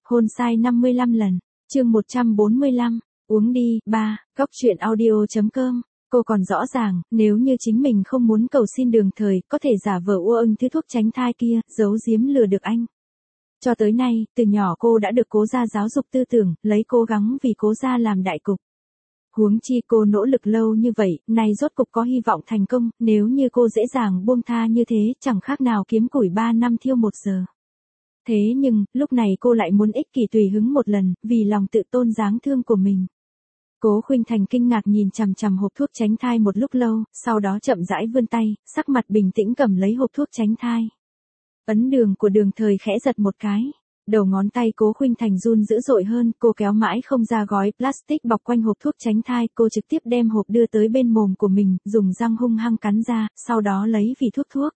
Hôn sai 55 lần. Chương 145. Uống đi. 3. Góc truyện audio.com. Cô còn rõ ràng, nếu như chính mình không muốn cầu xin Đường Thời, có thể giả vờ ua thứ thuốc tránh thai kia, giấu giếm lừa được anh. Cho tới nay, từ nhỏ cô đã được Cố gia giáo dục tư tưởng, lấy cố gắng vì Cố gia làm đại cục. Huống chi cô nỗ lực lâu như vậy, nay rốt cục có hy vọng thành công, nếu như cô dễ dàng buông tha như thế, chẳng khác nào kiếm củi 3 năm thiêu 1 giờ. Thế nhưng, lúc này cô lại muốn ích kỷ tùy hứng một lần, vì lòng tự tôn đáng thương của mình. Cố Khuynh Thành kinh ngạc nhìn chằm chằm hộp thuốc tránh thai một lúc lâu, sau đó chậm rãi vươn tay, sắc mặt bình tĩnh cầm lấy hộp thuốc tránh thai. Ấn đường của Đường Thời khẽ giật một cái. Đầu ngón tay Cố Khuynh Thành run dữ dội hơn, cô kéo mãi không ra gói plastic bọc quanh hộp thuốc tránh thai, cô trực tiếp đem hộp đưa tới bên mồm của mình, dùng răng hung hăng cắn ra, sau đó lấy vỉ thuốc.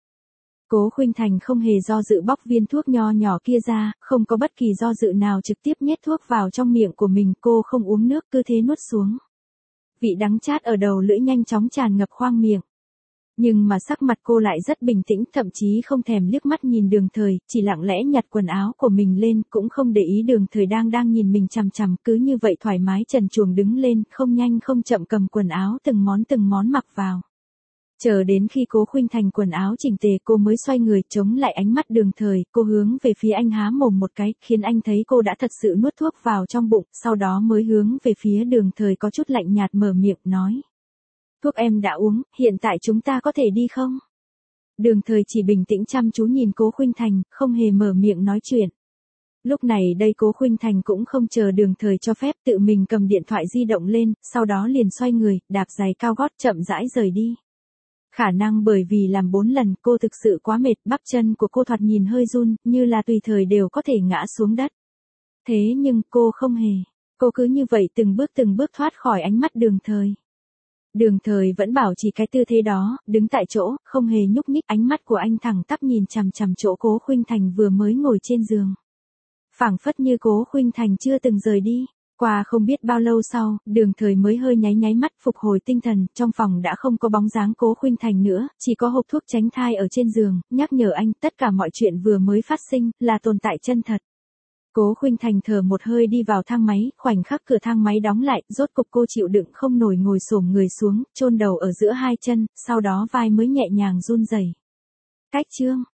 Cố Khuynh Thành không hề do dự bóc viên thuốc nho nhỏ kia ra, không có bất kỳ do dự nào trực tiếp nhét thuốc vào trong miệng của mình, cô không uống nước cứ thế nuốt xuống. Vị đắng chát ở đầu lưỡi nhanh chóng tràn ngập khoang miệng. Nhưng mà sắc mặt cô lại rất bình tĩnh, thậm chí không thèm liếc mắt nhìn Đường Thời, chỉ lặng lẽ nhặt quần áo của mình lên, cũng không để ý Đường Thời đang nhìn mình chằm chằm, cứ như vậy thoải mái trần truồng đứng lên, không nhanh không chậm cầm quần áo từng món mặc vào. Chờ đến khi Cố Khuynh Thành quần áo chỉnh tề, cô mới xoay người chống lại ánh mắt Đường Thời, cô hướng về phía anh há mồm một cái, khiến anh thấy cô đã thật sự nuốt thuốc vào trong bụng, sau đó mới hướng về phía Đường Thời có chút lạnh nhạt mở miệng nói. Thuốc em đã uống, hiện tại chúng ta có thể đi không? Đường Thời chỉ bình tĩnh chăm chú nhìn Cố Khuynh Thành, không hề mở miệng nói chuyện. Lúc này đây Cố Khuynh Thành cũng không chờ Đường Thời cho phép, tự mình cầm điện thoại di động lên, sau đó liền xoay người, đạp giày cao gót chậm rãi rời đi. Khả năng bởi vì làm 4 lần, cô thực sự quá mệt, bắp chân của cô thoạt nhìn hơi run, như là tùy thời đều có thể ngã xuống đất. Thế nhưng cô không hề, cô cứ như vậy từng bước thoát khỏi ánh mắt Đường Thời. Đường Thời vẫn bảo trì cái tư thế đó, đứng tại chỗ, không hề nhúc nhích, ánh mắt của anh thẳng tắp nhìn chằm chằm chỗ Cố Khuynh Thành vừa mới ngồi trên giường. Phảng phất như Cố Khuynh Thành chưa từng rời đi. Qua không biết bao lâu sau, Đường Thời mới hơi nháy mắt phục hồi tinh thần, trong phòng đã không có bóng dáng Cố Khuynh Thành nữa, chỉ có hộp thuốc tránh thai ở trên giường, nhắc nhở anh tất cả mọi chuyện vừa mới phát sinh, là tồn tại chân thật. Cố Khuynh Thành thở một hơi đi vào thang máy, khoảnh khắc cửa thang máy đóng lại, rốt cục cô chịu đựng không nổi ngồi xổm người xuống, chôn đầu ở giữa hai chân, sau đó vai mới nhẹ nhàng run rẩy. Cách chương